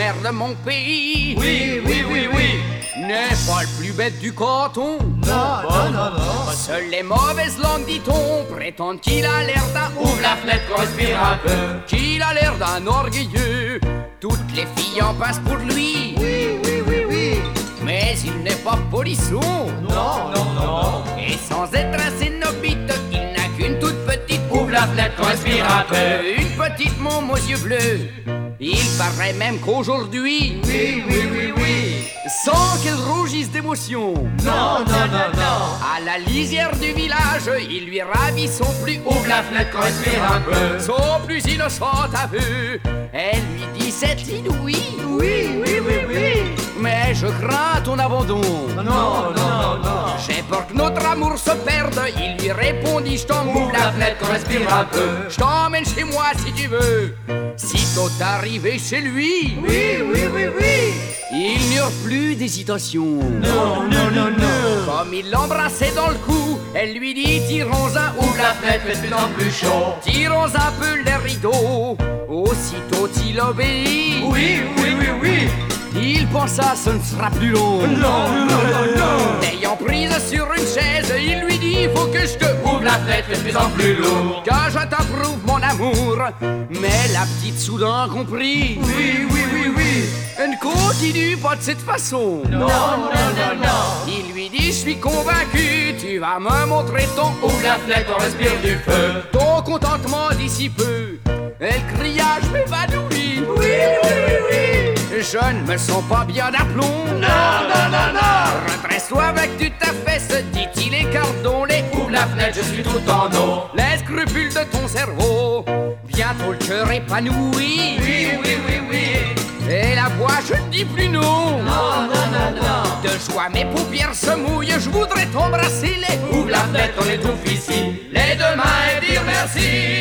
maire de mon pays. Oui, oui, oui, oui. N'est pas le plus bête du canton. Non. Seules les mauvaises langues, dit-on, prétendent qu'il a l'air d'un Ouvre la fenêtre qu'on respire un peu. qu'il a l'air d'un orgueilleux. Toutes les filles en passent pour lui. Oui, oui, oui, oui. Mais il n'est pas polisson. Non. Et sans être un cénobite, il n'a qu'une toute petite Ouvre la fenêtre qu'on respire un peu. Une petite môme aux yeux bleus. Il paraît même qu'aujourd'hui, Oui, oui, oui, oui. sans qu'elle rougisse d'émotion, Non. à la lisière du village, il lui ravit son plus haut. Ouvre la fenêtre qu'on respire un peu. Son plus innocent aveu. Elle lui dit c'est inouï. Oui. Mais je crains ton abandon. Non. J'ai peur que notre amour se perde. Il lui répondit je t'emmène Ouvre la fenêtre qu'on respire un peu. je t'emmène chez moi si tu veux. Sitôt arrivé chez lui, Oui. il n'y eut plus d'hésitation. Non. Comme il l'embrassait dans le cou, elle lui dit tirons Ouvre la fenêtre, fais de plus en plus chaud. tirons un peu les rideaux. Aussitôt il obéit. Oui. Il pensa ce ne sera plus long. Non. L'ayant prise sur une chaise, il lui dit faut que je te Ouvre la fenêtre, fais de plus en plus lourd. que je t'approuve mon amour. Mais la petite soudain comprit. Oui. Elle ne continue pas de cette façon. Non. Il lui dit je suis convaincu, tu vas me montrer ton Ouvre la fenêtre, on respire du feu. ton contentement d'ici peu. Elle cria je m'évanouis. Oui. Je ne me sens pas bien d'aplomb. Non. Redresse-toi avec tu ta fesse, dit-il écartons-les. Ouvre la fenêtre, je suis tout en eau. Les scrupules de ton cerveau, bientôt le cœur épanoui. Oui. Et la voix, je ne dis plus non. Non. De joie, mes paupières se mouillent, je voudrais t'embrasser les. Ouvre la fenêtre, on étouffe ici. Les deux mains et dire merci.